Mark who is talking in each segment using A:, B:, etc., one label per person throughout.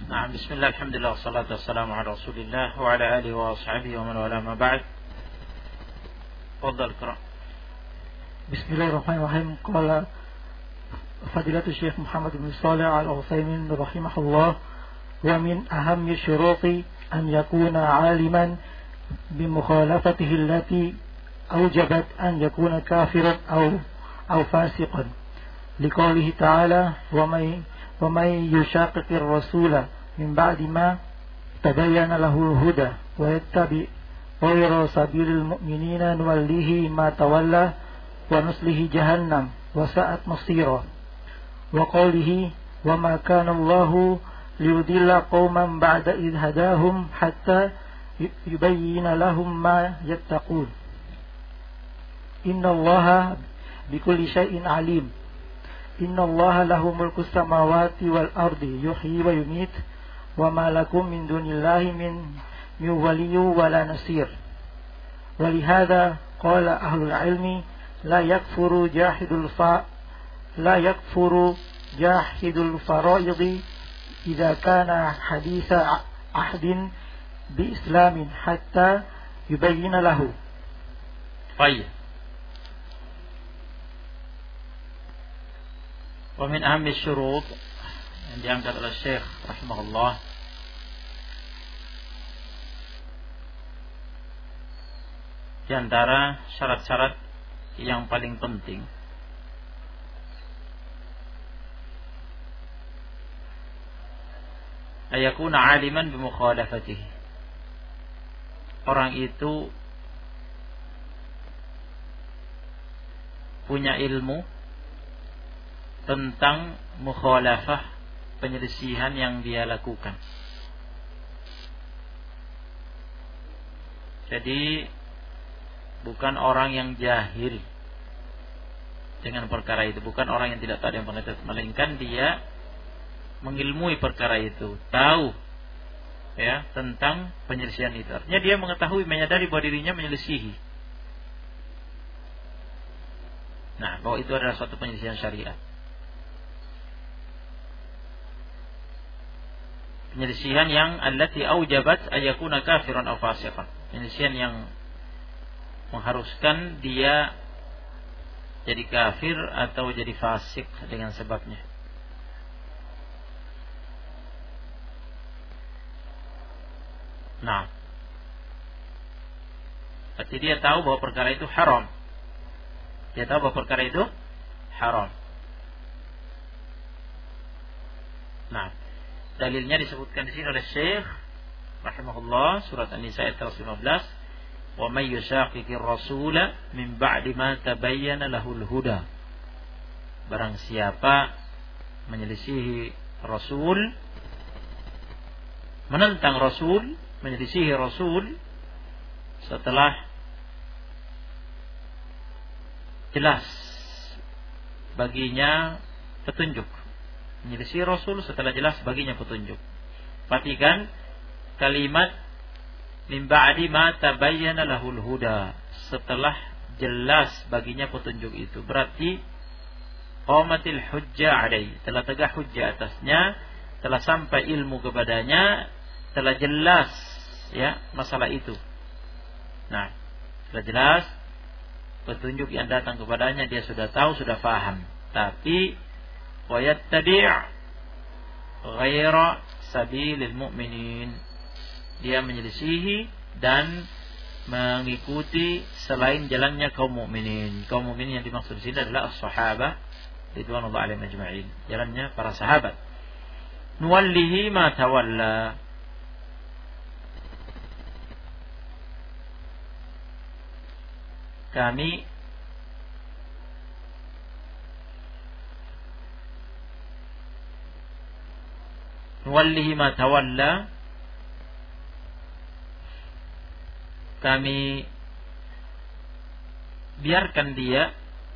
A: Nah, bismillah, alhamdulillah, wassalatu wassalamu ala rasulillah wa ala alihi wa ashabihi wa man wala ma ba'd. Fadhal qira.
B: Bismillahirrahmanirrahim. Qala Fadilatul Syekh Muhammad bin Shalih Al-Utsaimin rahimahullah, wa min ahammi syuruti an yakuna aliman bi mukhalafatihi allati awjabat an yakuna kafiran aw fasiqan. Liqaulihi ta'ala, wa may yushaqiqir rasula min ba'di ma tabayyana lahu al-huda wa yattabi ghayra sabilil mu'minina nuwallihi ma tawalla wa nuslihi jahannam wa sa'at masira. Wa qawlihi, wa ma kana Allahu liyudilla qauman ba'da idh hadahum hatta yubayyina lahum ma yattaqun. Inna Allaha bikulli syai'in alim. Inna Allaha lahu mulku samawati wal ardi yuhyi wa yumit, wa ma lakum min dunillahi min waliyyin wa la nasir. Wa lihadza qala ahlul ilmi la yakfuru jahidul faraidi idza kana haditha ahdin bi islamin hatta yubayyana lahu.
A: Baik. Wa min ahammi syurut yang diangkat oleh Syekh rahimahullah, di antara syarat-syarat yang paling penting ayakuna aliman bi mukhalafatihi, orang itu punya ilmu tentang mukhalafah, penyelisihan yang dia lakukan. Jadi bukan orang yang jahil dengan perkara itu, bukan orang yang tidak tahu yang pengetahuan, melainkan dia mengilmui perkara itu, tahu ya tentang penyelisihan itu. Artinya dia mengetahui, menyadari bahwa dirinya menyelisihi. Nah, bahwa itu adalah suatu penyelisihan syariat. Penyelisihan yang allati aujabat ayakuna kafiran aw fasiqan. Penyelisihan yang mengharuskan dia jadi kafir atau jadi fasik dengan sebabnya. Nah, berarti dia tahu bahwa perkara itu haram. Dia tahu bahwa perkara itu haram. Nah, dalilnya disebutkan di sini oleh Syekh rahimahullah, surat An-Nisa ayat 15, wa may yushaqiqir rasula min ba'di ma tabayyana lahul huda. Barang siapa menyelisihi Rasul, menentang Rasul, menyelisihi Rasul setelah jelas baginya petunjuk. Menyelisih Rasul setelah jelas baginya petunjuk. Perhatikan kalimat min ba'di ma tabayyana lahul huda, setelah jelas baginya petunjuk itu. Berarti qamatil hujjah alaihi, telah tegak hujjah atasnya, telah sampai ilmu kepadanya, telah jelas ya masalah itu. Nah, telah jelas petunjuk yang datang kepadanya, dia sudah tahu, sudah faham. Tapi wa yattabi' ghaira sabilil mu'minin, dia menyelisihi dan mengikuti selain jalannya kaum mukminin. Kaum mukminin yang dimaksud di sini adalah as-sahabah ridwanullah alaihim ajma'in, jalannya para sahabat. Nuwallihi ma tawalla, kami nuwallihi ma tawalla, kami biarkan dia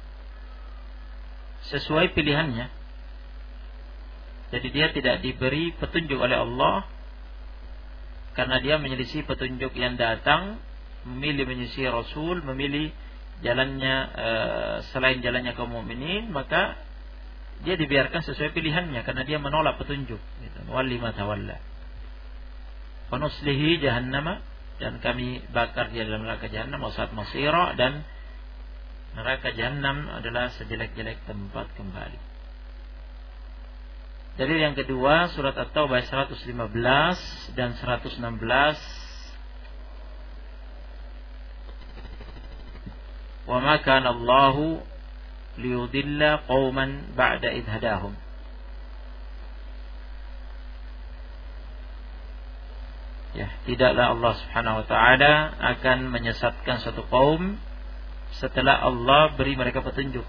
A: sesuai pilihannya. Jadi dia tidak diberi petunjuk oleh Allah karena dia menyelisih petunjuk yang datang, memilih menyelisih Rasul, memilih jalannya selain jalannya kaum mukminin, maka dia dibiarkan sesuai pilihannya karena dia menolak petunjuk. Walli ma tawalla. Wa nuslihi jahannama, dan kami bakar dia dalam neraka jahannam, wasat masira, dan neraka jahannam adalah sejelek-jelek tempat kembali. Dalil yang kedua, surat At-Taubah 115 dan 116. Wa ma kana Allahu liyudilla qauman ba'da idh hadahum. Ya, tidaklah Allah Subhanahu wa taala akan menyesatkan satu kaum setelah Allah beri mereka petunjuk.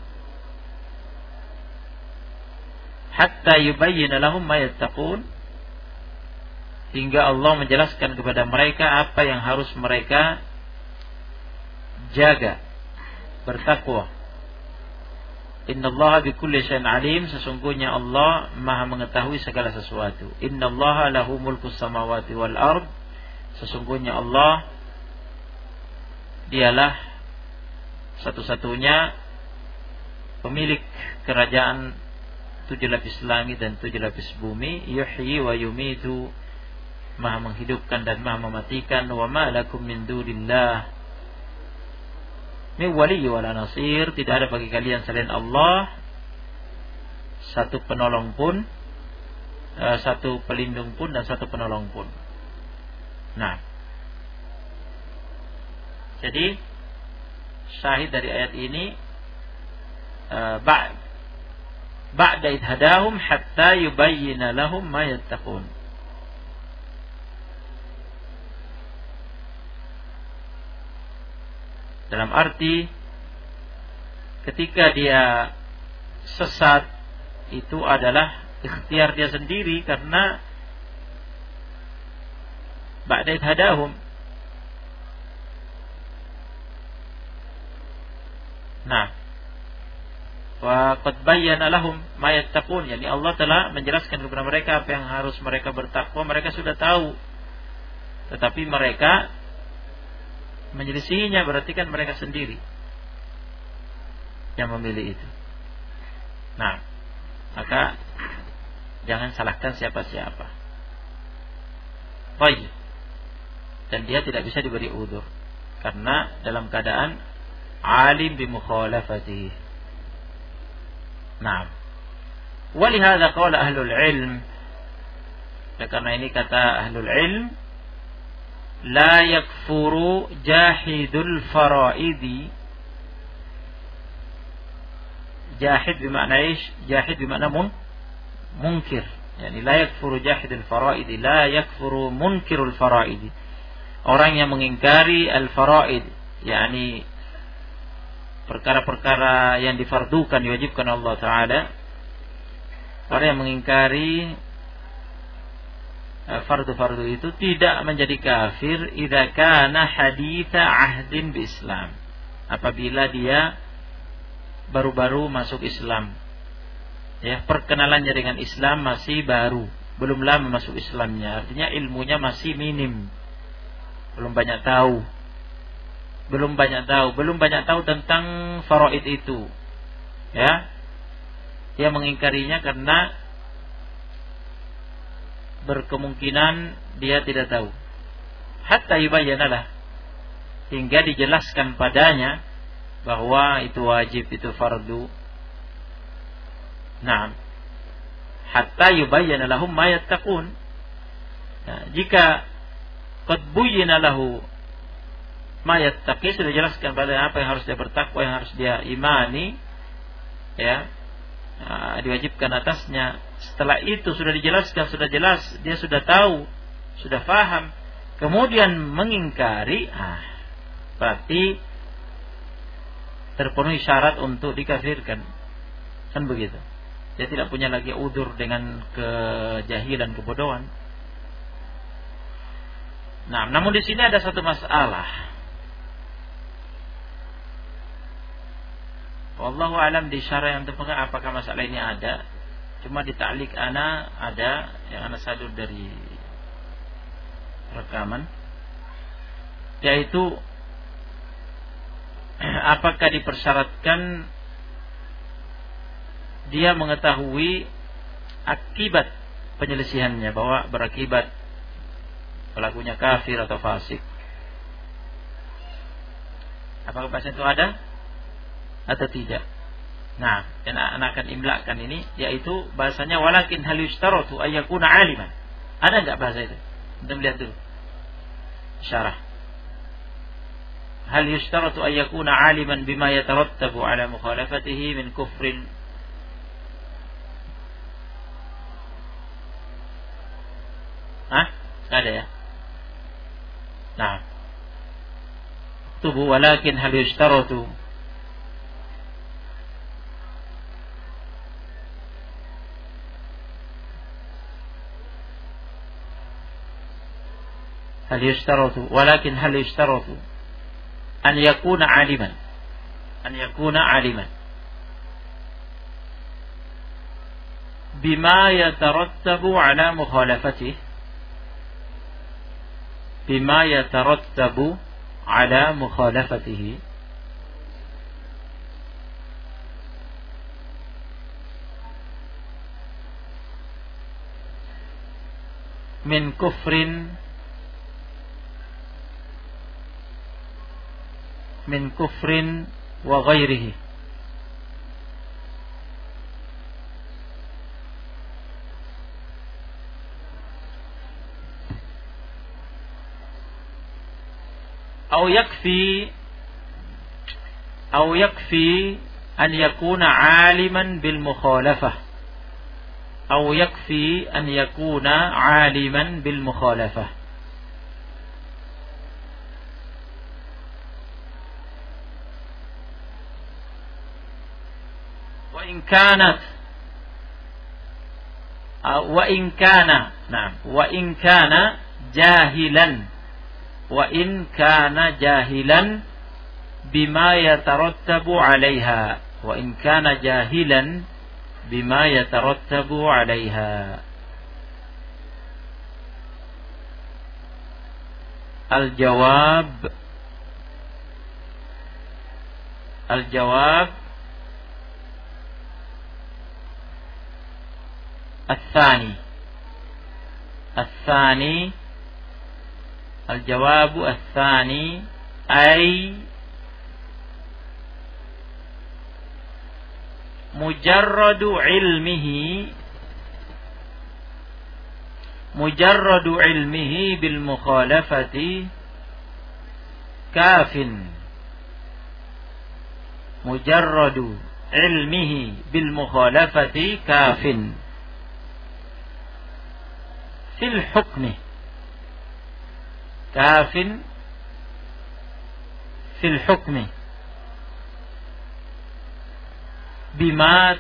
A: Hatta yubayyana lahum ma yattaqun, hingga Allah menjelaskan kepada mereka apa yang harus mereka jaga, bertakwa. Innallaha bikulli syai'in alim, sesungguhnya Allah Maha mengetahui segala sesuatu. Innallaha lahu mulkus samawati wal ard, sesungguhnya Allah dialah satu-satunya pemilik kerajaan 7 lapis langit dan 7 lapis bumi. Yuhyi wa yumitu, Maha menghidupkan dan Maha mematikan. Wa ma lakum min dunillah min waliyyi wala nasir, tidak ada bagi kalian selain Allah satu penolong pun, satu pelindung pun, dan satu penolong pun. Nah, jadi syahid dari ayat ini, ba'da idh hadahum hatta yubayyina lahum ma yattaqun. Dalam arti ketika dia sesat itu adalah ikhtiar dia sendiri, karena ba'da idh hadahum. Nah, wa qad bayyana lahum ma yattaqun, yani Allah telah menjelaskan kepada mereka apa yang harus mereka bertakwa. Mereka sudah tahu, tetapi mereka menyelisihinya, berarti kan mereka sendiri yang memilih itu. Nah, maka jangan salahkan siapa-siapa. Baik. Dan dia tidak bisa diberi udzur karena dalam keadaan alim bi mukhalafatihi. Nah, walihada qala ahlul ilm, karena ini kata ahlul ilm, la yakfuru jahidul faraidi. Jahid bermakna ish? Jahid bermakna munkir. Yani la yakfuru jahidul faraidi, la yakfuru munkirul faraidi. Orang yang mengingkari al-faraid, yakni perkara-perkara yang difardukan, diwajibkan Allah Ta'ala. Orang yang mengingkari fardu-fardu itu tidak menjadi kafir idza kana haditha ahdin bi Islam, apabila dia baru-baru masuk Islam. Ya, perkenalannya dengan Islam masih baru, belum lama masuk Islamnya. Artinya ilmunya masih minim. Belum banyak tahu tentang faraid itu. Ya. Dia mengingkarinya karena berkemungkinan dia tidak tahu. Hatta yubayyana, hingga dijelaskan padanya bahwa itu wajib, itu fardu. Nah, hatta yubayyana lahum ma yattaqun. Nah, jika qad buyyina lahu ma yattaqi, sudah dijelaskan pada apa yang harus dia bertakwa, yang harus dia imani, ya, diwajibkan atasnya. Setelah itu sudah dijelaskan, sudah jelas, dia sudah tahu, sudah faham, kemudian mengingkari, berarti terpenuhi syarat untuk dikafirkan. Kan begitu. Dia tidak punya lagi udzur dengan kejahilan, kebodohan. Nah, namun di sini ada satu masalah. Wallahu alam, di syarah yang terpegang apakah masalah ini ada. Cuma di ta'liq ana ada yang ana sadur dari rekaman, yaitu apakah dipersyaratkan dia mengetahui akibat penyelisihannya, bahwa berakibat pelakunya kafir atau fasik. Apakah bahasa itu ada atau tidak? Nah, yang anak akan imlakkan ini yaitu bahasanya walakin hal yushtaratu ayyakuna aliman. Ada enggak bahasa itu? Kita lihat dulu. Syarah. Hal yushtaratu ayyakuna aliman bima yatarattabu ala mukhalafatihi min kufrin. Ada ya? Nah. Tubuh walakin hal yushtaratu ولكن هل يشترط أن يكون عالما بما يترتب على مخالفته من كفر وغيره. أو يكفي أن يكون عالما بالمخالفة وإن كان جاهلا بما يترتب عليها الجواب الثاني أي مجرد علمه بالمخالفة كاف في الحكم بما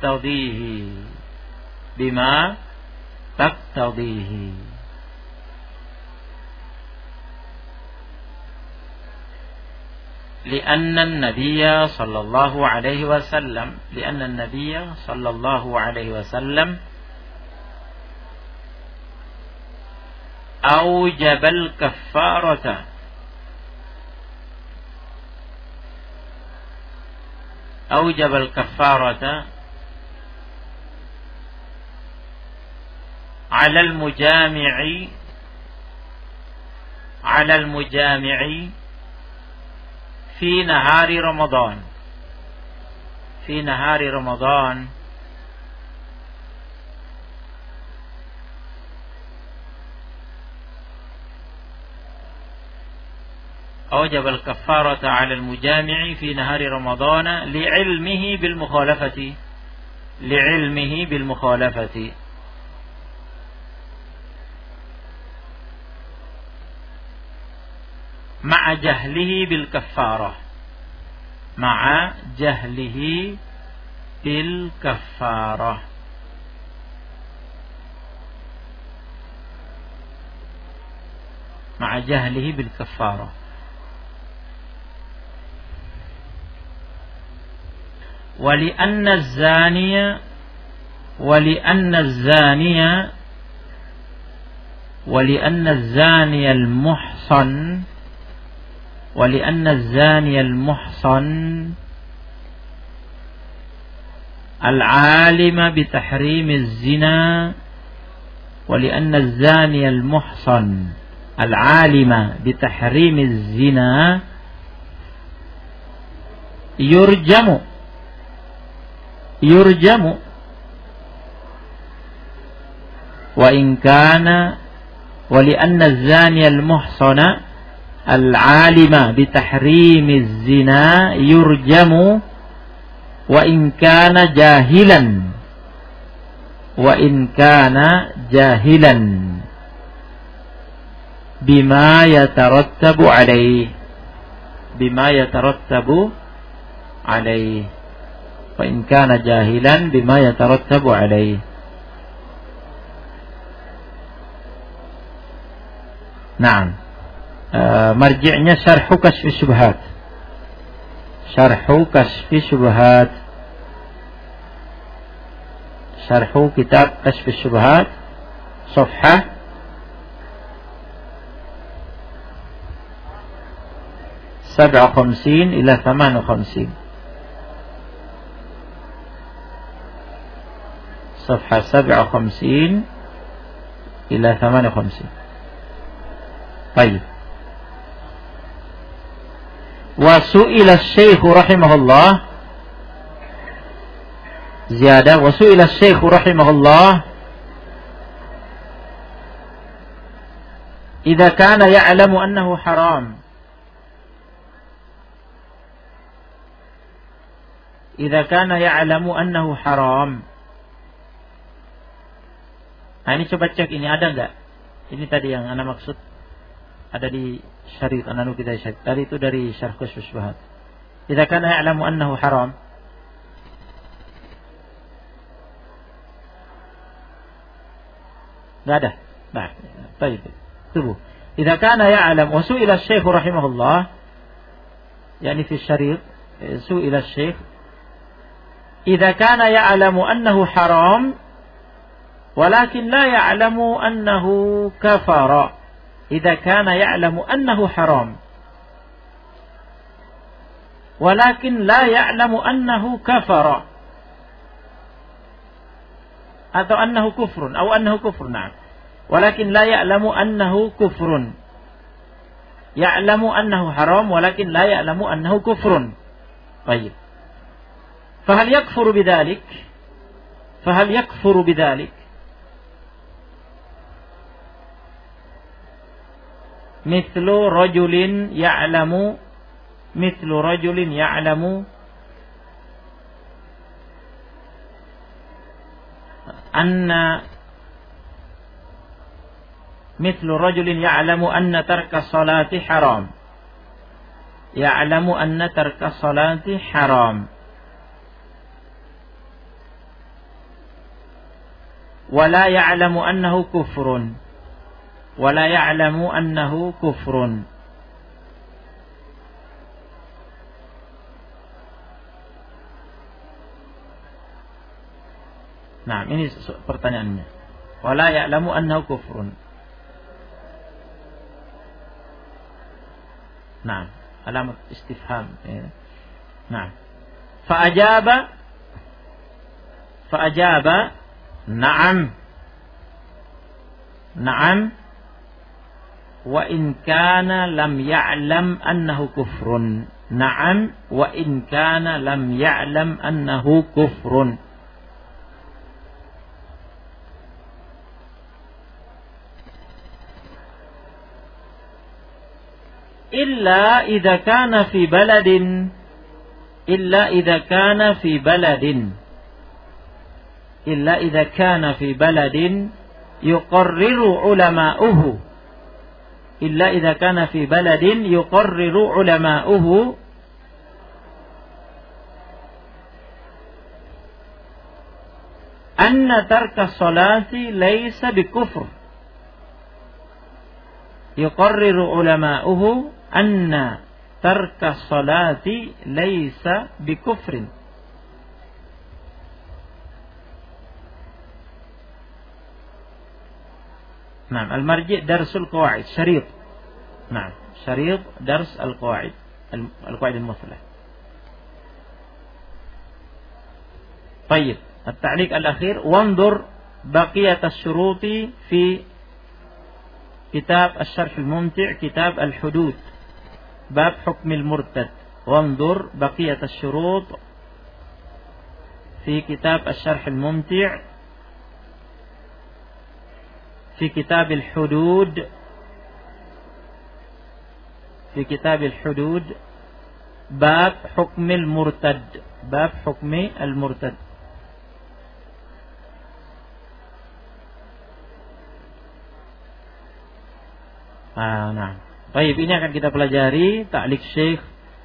A: تقتضيه لأن النبي صلى الله عليه وسلم أوجب الكفارة على المجامع في نهار رمضان أوجب الكفارة على المجامع في نهار رمضان لعلمه بالمخالفة مع جهله بالكفارة مع جهله بالكفارة. مع جهله بالكفارة. ولأن الزاني المحصن al-alima bi tahrimiz zina wa li'anna az-zani al-muhsan al-alima bi tahrimiz zina yurjamu wa in kana wa li'anna az-zani al-muhsana al-alima bi tahrimiz zina yurjamu wa in kana jahilan bima yatarattabu alaihi wa in kana jahilan bima yatarattabu alaihi. Naam. Marji'nya Syarhu Kashfi Syubhat. Syarhu kitab Kashfi Syubhat, Safhah 57 ila 58. Safhah 57 ila 58. Baik. Wa su'ila Syekh rahimahullah ziyadah wa su'ila Syekh rahimahullah idza kana ya'lamu annahu haram Nah, ini coba cek ini ada enggak? Ini tadi yang ana maksud ada di syarih ananu kita syarih. Tadi itu dari Syarh Kashfi Syubhat. Idza kana ya'lamu annahu haram. Enggak ada. Nah, baik. Tunggu. Idza kana ya'lam wa su'ila Syekh rahimahullah yani fi syarih su'ila Syekh idza kana ya'lamu annahu haram walakin la ya'lamu annahu kafara. Idza kana ya'lamu annahu haram walakin la ya'lamu annahu kafara atau annahu kufrun atau annahu kufrun. Nah, walakin la ya'lamu annahu kufrun. Ya'lamu annahu haram walakin la ya'lamu annahu kufrun. Baik. Fahal yakfuru bidzalik? Mithlu rajulin ya'lamu anna tarka salati haram. Wala ya'lamu annahu kufrun. Nah, ini pertanyaannya. Wala ya'lamu annahu kufrun. Nah, alamat istifham. Nah, fa'ajaba na'am wa in kana lam ya'lam annahu kufrun. Na'am wa in kana lam ya'lam annahu kufrun. Illa idza kana fi baladin yuqarriru ulama'uhu anna tarka salati laysa bikufr. Yuqarriru ulama'uhu anna tarka salati laysa bikufrin. Nah, al-marji' darsul qawaid syarih. Nah, syarih dars al-qawaid al-qawaid al-muthlah. Baik. At-ta'liq al-akhir, wanzur baqiyat asy-syuruti fi kitab Asy-Syarh al-Mumti', kitab al-Hudud, bab hukm al-murtad. Wanzur baqiyat asy-syurut fi kitab Asy-Syarh al-Mumti' fi kitab al-Hudud, fi kitab al-Hudud, bab hukm al-murtad, bab hukm al-murtad. Nah, baik, ini akan kita pelajari ta'liq Syekh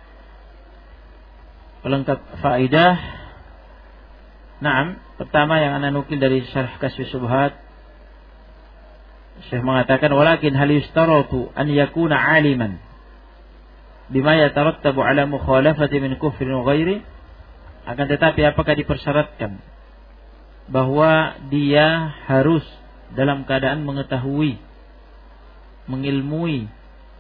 A: pelengkap faedah. Nah, pertama yang ana nukil dari Syarh Kasyfus Syubhat, Syekh mengatakan walakin hal yustaratu an yakuna aliman bima yatarattabu ala mukhalafati min kufrin wa ghairi. Akan tetapi apakah dipersyaratkan bahwa dia harus dalam keadaan mengetahui, mengilmui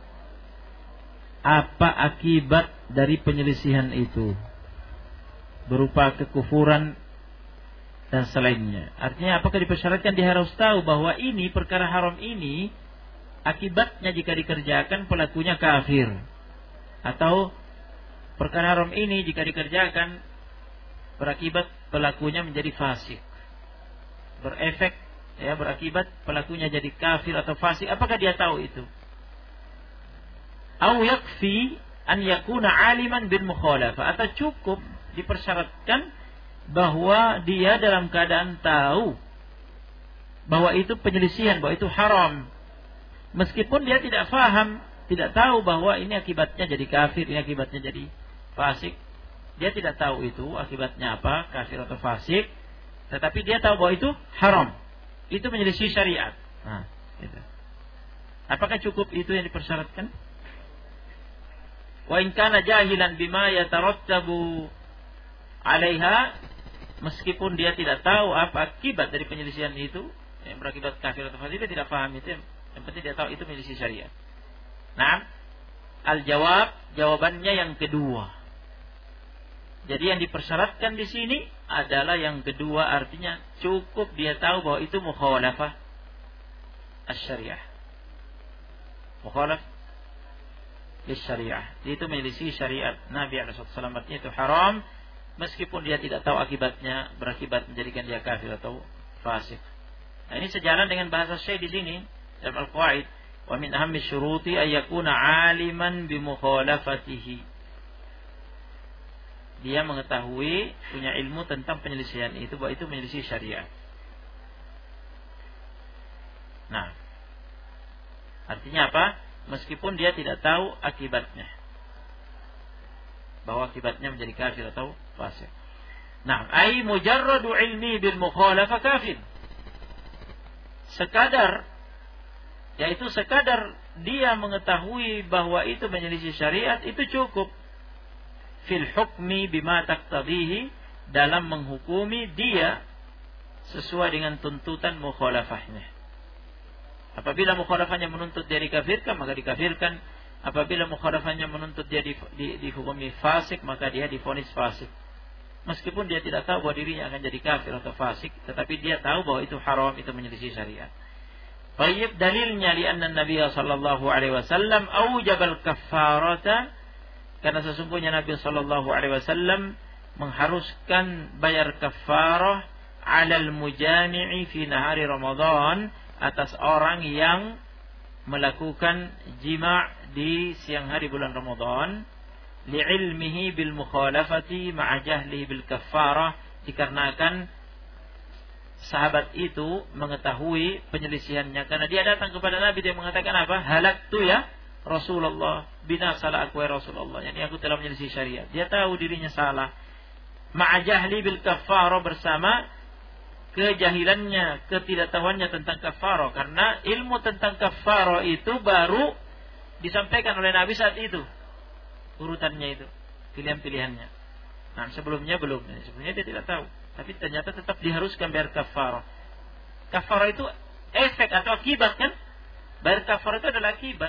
A: apa akibat dari penyelisihan itu berupa kekufuran dan selainnya. Artinya apakah dipersyaratkan dia harus tahu bahwa ini perkara haram ini akibatnya jika dikerjakan pelakunya kafir, atau perkara haram ini jika dikerjakan berakibat pelakunya menjadi fasik, berefek berakibat pelakunya jadi kafir atau fasik. Apakah dia tahu itu? Au yakfi an yakuna aliman bil mukhalafah, atau cukup dipersyaratkan bahwa dia dalam keadaan tahu bahwa itu penyelisihan, bahwa itu haram, meskipun dia tidak faham, tidak tahu bahwa ini akibatnya jadi kafir, ini akibatnya jadi fasik. Dia tidak tahu itu akibatnya apa, kafir atau fasik, tetapi dia tahu bahwa itu haram, itu menyelisih syariat. Nah, gitu. Apakah cukup itu yang dipersyaratkan? Wa in kana jahilan bima yatarattabu 'alaiha, meskipun dia tidak tahu apa akibat dari penyelisihan itu yang berakibat kafir atau fasik, dia tidak paham itu. Yang penting dia tahu itu menyelisih syariat. Nah, al-jawab, jawabannya yang kedua. Jadi yang dipersyaratkan di sini adalah yang kedua, artinya cukup dia tahu bahwa itu mukhalafah asy-syariah. Mukhalaf lis-syariah. Itu menyelisih syariat Nabi sallallahu alaihi wasallam, artinya itu haram meskipun dia tidak tahu akibatnya berakibat menjadikan dia kafir atau fasik. Nah, ini sejalan dengan bahasa Syekh di sini dalam Al-Qawaid, wa min ahammi syuruti ay yakuna 'aliman bi mukhalafatihi. Dia mengetahui, punya ilmu tentang penyelisihan itu, bahwa itu menyelisih syariat. Nah, artinya apa? Meskipun dia tidak tahu akibatnya, bahwa akibatnya menjadi kafir atau fasik. Nah, ai mujarradu ilmi bil mukhalafah kafir. Sekadar, yaitu sekadar dia mengetahui bahwa itu menyelisih syariat, itu cukup. Fil hukmi bima taqtadihi, dalam menghukumi dia sesuai dengan tuntutan mukhalafahnya. Apabila mukhalafahnya menuntut dia dikafirkan, maka dikafirkan. Apabila mukhalafahnya menuntut dia dihukumi fasik, maka dia divonis fasik. Meskipun dia tidak tahu bahwa dirinya akan jadi kafir atau fasik, tetapi dia tahu bahwa itu haram, itu menyelisih syariat. Baik, dalilnya li'anna Nabi sallallahu alaihi wasallam aujabal kaffarata, karena sesungguhnya Nabi sallallahu alaihi wasallam mengharuskan bayar kafarah 'alal mujami'i fi nahari Ramadan, atas orang yang melakukan jima' di siang hari bulan Ramadan, li'ilmihi bil mukhalafati ma'a jahlihi bil kafarah, dikarenakan sahabat itu mengetahui penyelisihannya, karena dia datang kepada Nabi, dia mengatakan apa? Halaktu ya Rasulullah, binasalah aku ya Rasulullah, yakni aku telah menyelisih syariat. Dia tahu dirinya salah. Ma'ajahli bil kafarah, bersama kejahilannya, ketidaktahuannya tentang kafarah, karena ilmu tentang kafarah itu baru disampaikan oleh Nabi saat itu. Urutannya itu, pilihan-pilihannya. Nah, sebelumnya belum. Sebelumnya dia tidak tahu. Tapi ternyata tetap diharuskan bayar kafarah. Kafarah itu efek atau akibat, kan? Bayar kafarah itu adalah akibat.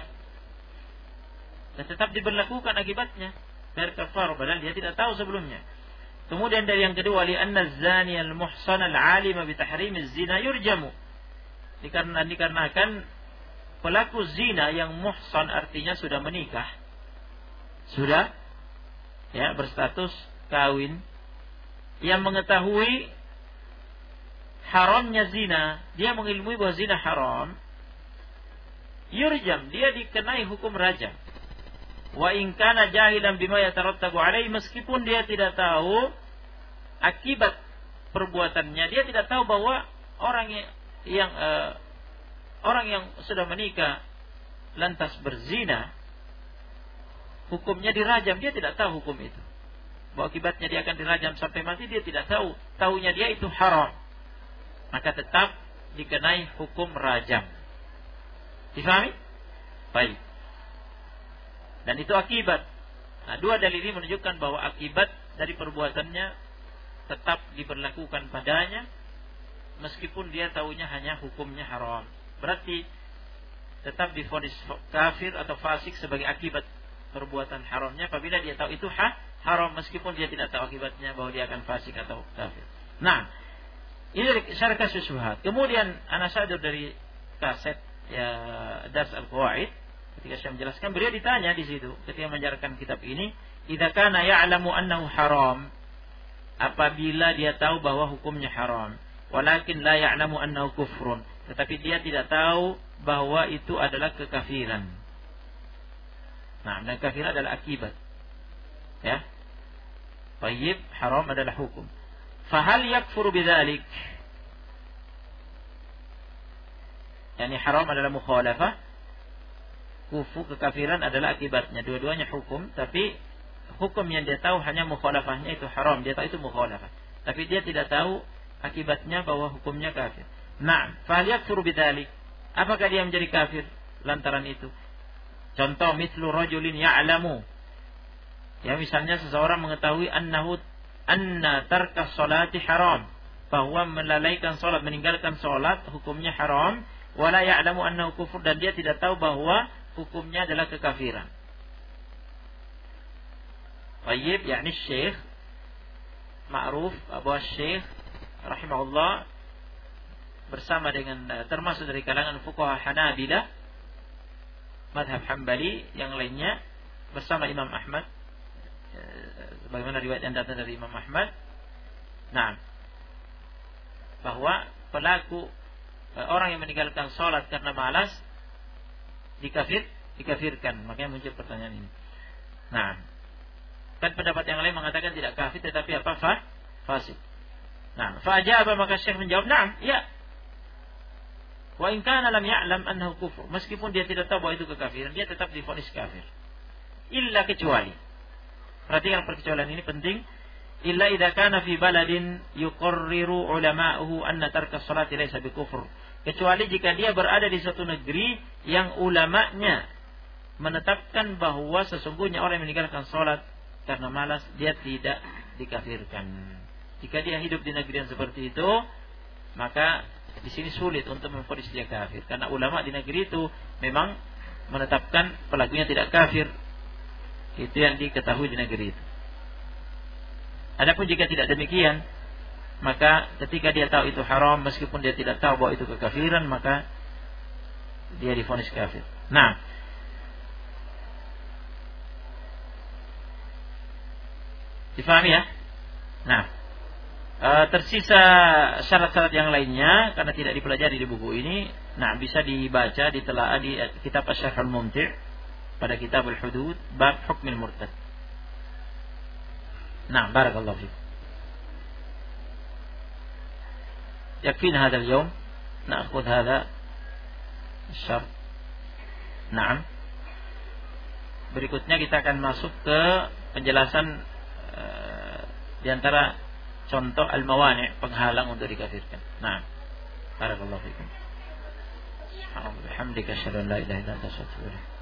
A: Dan tetap diberlakukan akibatnya, bayar kafarah, padahal dia tidak tahu sebelumnya. Kemudian dari yang kedua, li anna az-zani al-muhsan al-alima bi tahrim az-zina yurjamu. Dikarenakan pelaku zina yang muhsan artinya sudah menikah, sudah ya berstatus kawin, yang mengetahui haramnya zina, dia mengilmui bahwa zina haram, yurjam, dia dikenai hukum rajam. Wa in kana jahilan bima yatarattabu alaihi, meskipun dia tidak tahu akibat perbuatannya, dia tidak tahu bahwa orang yang sudah menikah lantas berzina hukumnya dirajam, dia tidak tahu hukum itu. Bahwa akibatnya dia akan dirajam sampai mati, dia tidak tahu. Tahunya dia itu haram, maka tetap dikenai hukum rajam. Difahami? Baik. Dan itu akibat. Nah, dua dalil ini menunjukkan bahwa akibat dari perbuatannya tetap diberlakukan padanya, meskipun dia tahunya hanya hukumnya haram. Berarti tetap divonis kafir atau fasik sebagai akibat perbuatan haramnya apabila dia tahu itu haram, meskipun dia tidak tahu akibatnya bahwa dia akan fasik atau kafir. Nah, ini dari syarah kasus syubhat. Kemudian ana sadur dari kaset ya Das Al-Qawaid, ketika saya menjelaskan, beliau ditanya di situ ketika mengajarkan kitab ini, idza kana ya'lamu annahu haram, apabila dia tahu bahwa hukumnya haram, walakin la ya'lamu annahu kufrun, tetapi dia tidak tahu bahwa itu adalah kekafiran. Nah, dan kekafiran adalah akibat. Ya. Tayyib, haram adalah hukum. Fahal yakfuru bidzalik? Yani haram adalah mukhalafah, kufur kekafiran adalah akibatnya. Dua-duanya hukum, tapi hukum yang dia tahu hanya mukhalafahnya itu haram, dia tahu itu mukhalafah, tapi dia tidak tahu akibatnya bahwa hukumnya kafir. Nah, fahal yakfuru bidzalik? Apakah dia menjadi kafir lantaran itu? Contoh, mithlu rajulin ya'lamu, ya misalnya seseorang mengetahui anna tarka sholati haram, bahwa melalaikan salat, meninggalkan salat hukumnya haram, wala ya'lamu annahu kufur, dan dia tidak tahu bahwa hukumnya adalah kekafiran. Tayyib, yakni Syekh ma'ruf Abu Syekh rahimahullah bersama dengan termasuk dari kalangan fuqaha Hanabilah, madhab Hambali yang lainnya, bersama Imam Ahmad, sebagaimana riwayat yang datang dari Imam Ahmad. Nah, bahwa pelaku orang yang meninggalkan sholat karena malas dikafirkan. Makanya muncul pertanyaan ini. Nah, kan pendapat yang lain mengatakan tidak kafir, tetapi apa? Fasik. Nah, fa'ajaba, maka Syekh menjawab, "Na'am, ya. Wa in kana lam ya'lam annahu kufur." Meskipun dia tidak tahu bahwa itu kekafiran, dia tetap divonis kafir. Illa, kecuali. Perhatikan perkecualian ini penting. Illa idza kana fi baladin yuqarriru ulama'uhu anna tarka sholati laysa bikufur. Kecuali jika dia berada di suatu negeri yang ulama'nya menetapkan bahwa sesungguhnya orang yang meninggalkan sholat karena malas, dia tidak dikafirkan. Jika dia hidup di negeri yang seperti itu, maka di sini sulit untuk memvonis dia kafir, karena ulama di negeri itu memang menetapkan pelakunya tidak kafir. Itu yang diketahui di negeri itu. Adapun jika tidak demikian, maka ketika dia tahu itu haram, meskipun dia tidak tahu bahwa itu kekafiran, maka dia divonis kafir. Nah, difahami ya? Nah, tersisa syarat-syarat yang lainnya karena tidak dipelajari di buku ini. Nah, bisa dibaca, ditelaah di kitab Asy-Syarh Al-Mumti' pada kitab Al-Hudud bab hukmil murtad. Nah, barakallahu fiik. يكفينا هذا اليوم نأخذ هذا الشرط. Nah, berikutnya kita akan masuk ke penjelasan di antara contoh al-mawani', penghalang untuk dikafirkan. Nah, barakallahu fiikum. Alhamdulillah, hamdika asyhadu an la ilaha illa anta astaghfiruka